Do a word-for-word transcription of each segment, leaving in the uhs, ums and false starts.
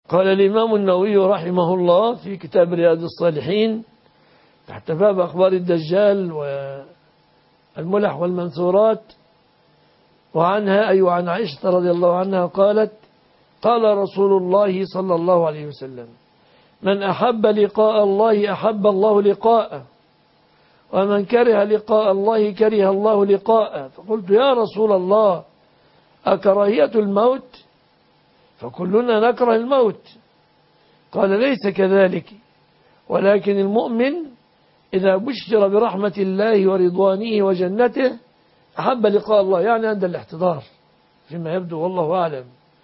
قال الإمام النووي رحمه الله في كتاب رياض الصالحين تحت باب أخبار الدجال والملح والمنثورات، وعنها أي عن عائشة رضي الله عنها قالت: قال رسول الله صلى الله عليه وسلم: من أحب لقاء الله أحب الله لقاءه، ومن كره لقاء الله كره الله لقاءه. فقلت: يا رسول الله، أكراهية الموت؟ فكلنا نكره الموت. قال: ليس كذلك، ولكن المؤمن إذا بشر برحمة الله ورضوانه وجنته أحب لقاء الله، يعني عند الاحتضار فيما يبدو والله أعلم،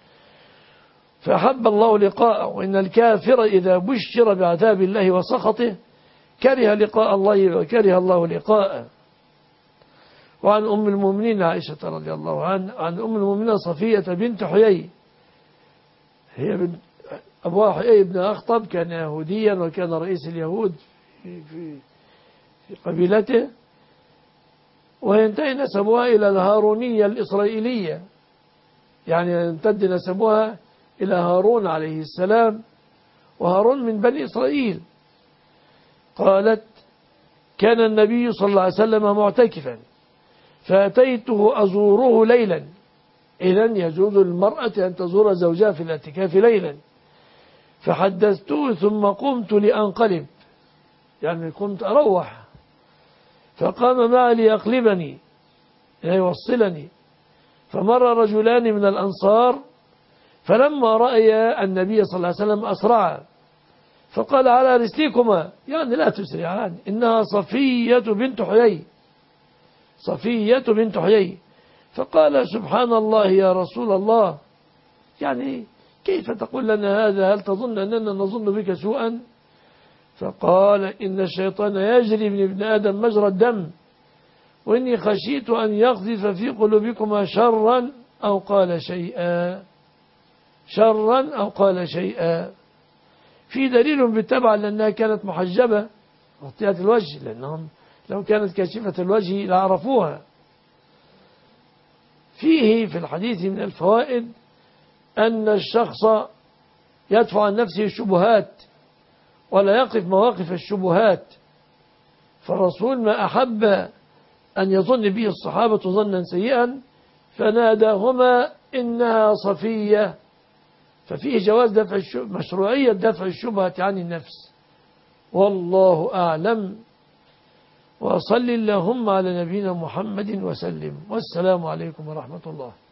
فأحب الله لقاءه. وإن الكافر إذا بشر بعذاب الله وسخطه كره لقاء الله وكره الله لقاءه. وعن أم المؤمنين عائشة رضي الله عنها، عن أم المؤمنين صفية بنت حيي، هي بنت أبوها حيي بن أخطب، كان يهوديا وكان رئيس اليهود في, في, في قبيلته، وينتهي نسبها إلى الهارونية الإسرائيلية، يعني يمتد نسبها إلى هارون عليه السلام، وهارون من بني إسرائيل. قالت: كان النبي صلى الله عليه وسلم معتكفا فأتيته أزوره ليلا. إذن يجوز للمرأة أن تزور زوجها في الاعتكاف ليلا. فحدثته ثم قمت لأنقلب، يعني قمت أروح، فقام معي ليقلبني يوصلني، فمر رجلان من الأنصار فلما رأي النبي صلى الله عليه وسلم أسرعا، فقال: على رسلكما، يعني لا تسرعان، إنها صفية بنت حيي، صفية بنت حيي. فقال: سبحان الله يا رسول الله، يعني كيف تقول لنا هذا؟ هل تظن أننا نظن بك سوءا؟ فقال: إن الشيطان يجري من ابن آدم مجرى الدم، وإني خشيت أن يقذف في قلوبكما شرا أو قال شيئا، شرا أو قال شيئا. في دليل بالتبع لأنها كانت محجبة غطية الوجه، لأنهم لو كانت كاشفة الوجه لعرفوها. فيه في الحديث من الفوائد أن الشخص يدفع عن نفسه الشبهات ولا يقف مواقف الشبهات، فالرسول ما أحب أن يظن به الصحابة ظنا سيئا فناداهما إنها صفية، ففيه جواز دفع الشبهة، مشروعية دفع الشبهة عن النفس. والله أعلم، وصل اللهم على نبينا محمد وسلم، والسلام عليكم ورحمة الله.